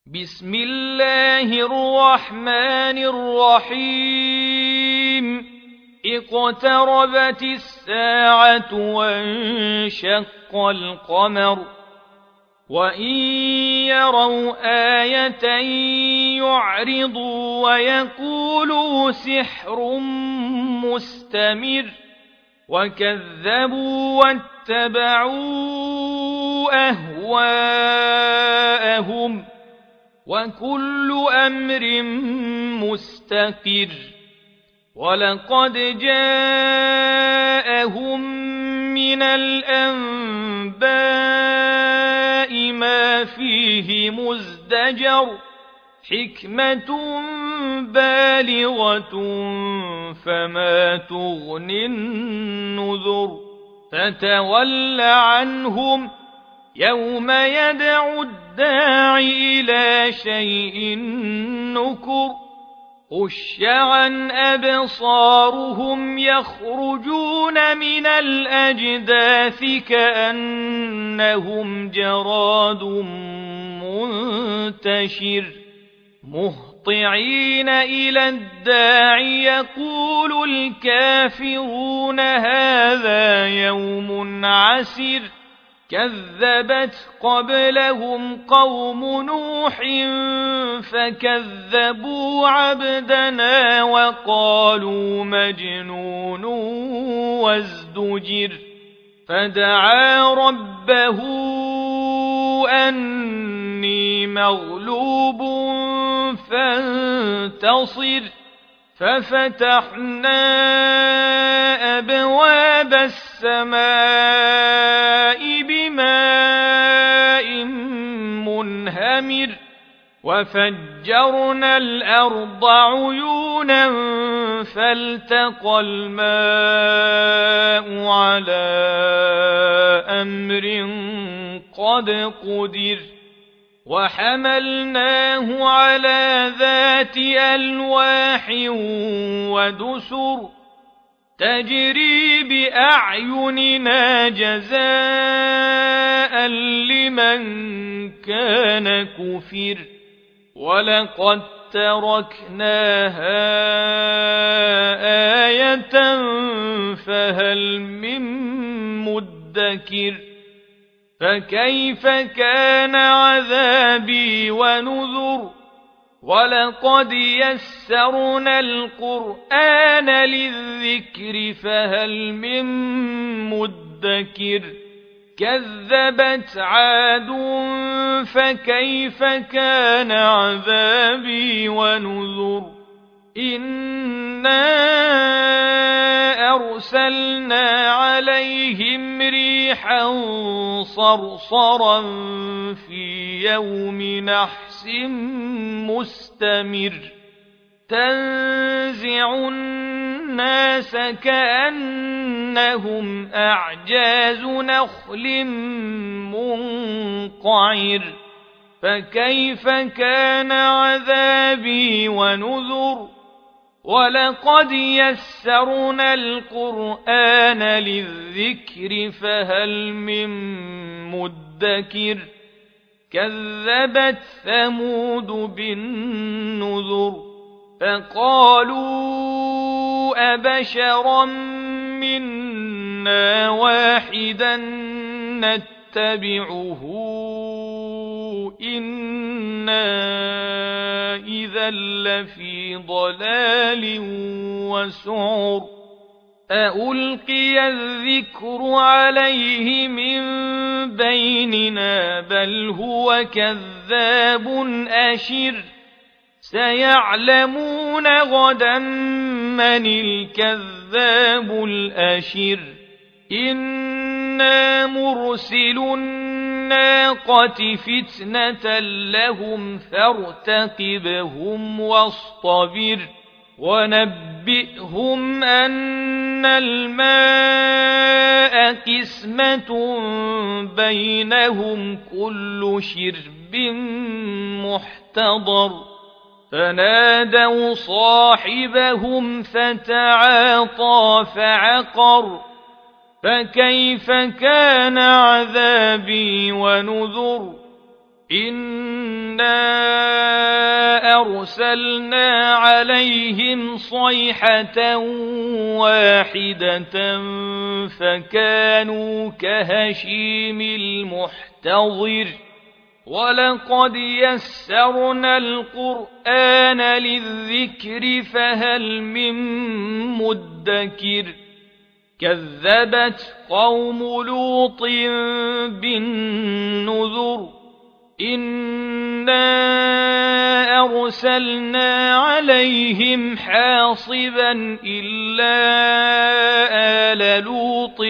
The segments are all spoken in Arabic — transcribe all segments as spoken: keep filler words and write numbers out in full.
بسم الله الرحمن الرحيم اقتربت الساعة وانشق القمر وإن يروا آية يعرضوا ويقولوا سحر مستمر وكذبوا واتبعوا أهواءهم وكل أمر مستقر ولقد جاءهم من الأنباء ما فيه مزدجر حكمة بالغة فما تغني النذر فتول عنهم يوم يدعو الداعي إلى شيء نكر خش عن أبصارهم يخرجون من الأجداث كأنهم جراد منتشر مهطعين إلى الداعي يقول الكافرون هذا يوم عسر كذبت قبلهم قوم نوح فكذبوا عبدنا وقالوا مجنون وازدجر فدعا ربه أني مغلوب فانتصر ففتحنا أبواب السماء بماء منهمر وفجرنا الأرض عيونا فالتقى الماء على أمر قد قدر وحملناه على ذات ألواح ودسر تجري بأعيننا جزاء لمن كان كفر ولقد تركناها آية فهل من مدكر فكيف كان عذابي ونذر ولقد يسرنا القرآن للذكر فهل من مدكر كذبت عاد فكيف كان عذابي ونذر إنا أرسلنا عليهم ريحا صرصرا في يوم نحس مستمر تنزع الناس كأنهم أعجاز نخل منقعر فكيف كان عذابي ونذر ولقد يسرنا القرآن للذكر فهل من مدكر كذبت ثمود بالنذر فقالوا أبشرا منا واحدا نتبعه إنا إذا لفي ضلال وسعر أألقي الذكر عليه من بيننا بل هو كذاب أشر سيعلمون غدا من الكذاب الأشر إنا مرسل الناقة فتنة لهم فارتقبهم واصطبر ونبئهم أن الماء قسمة بينهم كل شرب محتضر فنادوا صاحبهم فتعاطى فعقر فكيف كان عذابي ونذر إنا أرسلنا عليهم صيحة واحدة فكانوا كهشيم المحتضر ولقد يسرنا القرآن للذكر فهل من مدكر كذبت قوم لوط بالنذر إنا أرسلنا عليهم حاصبا إلا آل لوط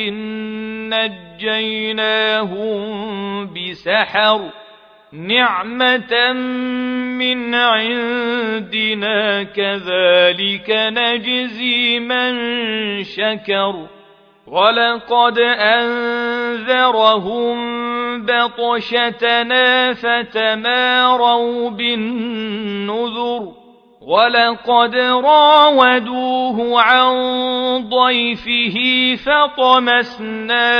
نجيناهم بسحر نعمة من عندنا كذلك نجزي من شكر ولقد أنذرهم بطشتنا فتماروا بالنذر ولقد راودوه عن ضيفه فطمسنا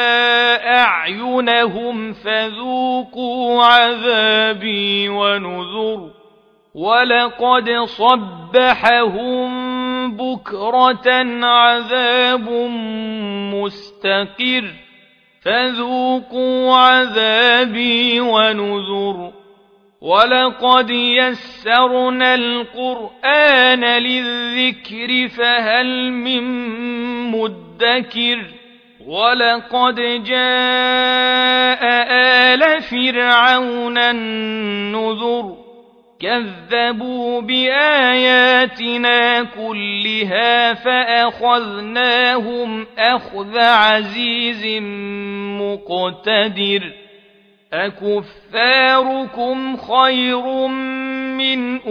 أعينهم فذوقوا عذابي ونذر ولقد صبحهم بكرة عذاب مستقر فذوقوا عذابي ونذر ولقد يسرنا القرآن للذكر فهل من مدكر ولقد جاء آل فرعون النذر كذبوا بآياتنا كلها فأخذناهم أخذ عزيز مقتدر أكفاركم خير من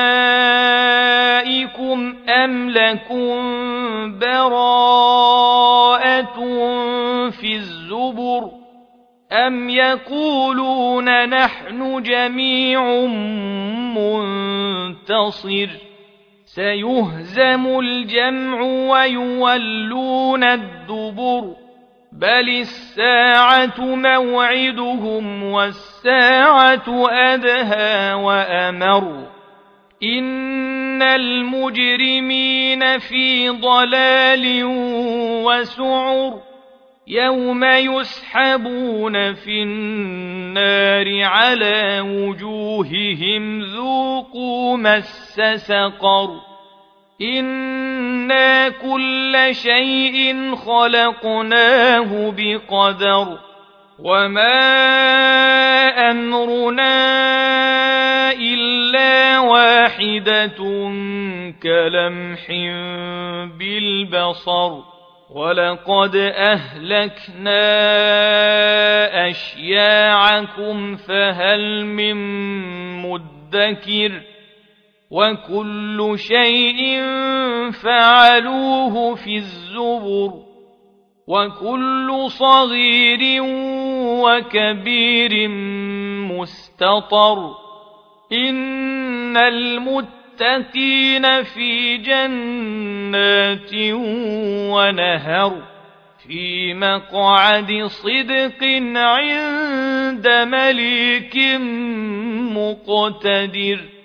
أولئكم أم لكم براءة في الزبر أم يقولون نحن جميع منتصر سيهزم الجمع ويولون الدبر بل الساعة موعدهم والساعة أدهى وأمر إن المجرمين في ضلال وسعر يوم يسحبون في النار على وجوههم ذوقوا مس سقر إنا كل شيء خلقناه بقدر وما أمرنا إلا واحدة كلمح بالبصر ولقد أهلكنا أشياعكم فهل من مدكر وكل شيء فعلوه في الزبر وكل صغير وكبير مستطر إن المتقين في جنات ونهر في مقعد صدق عند مليك مقتدر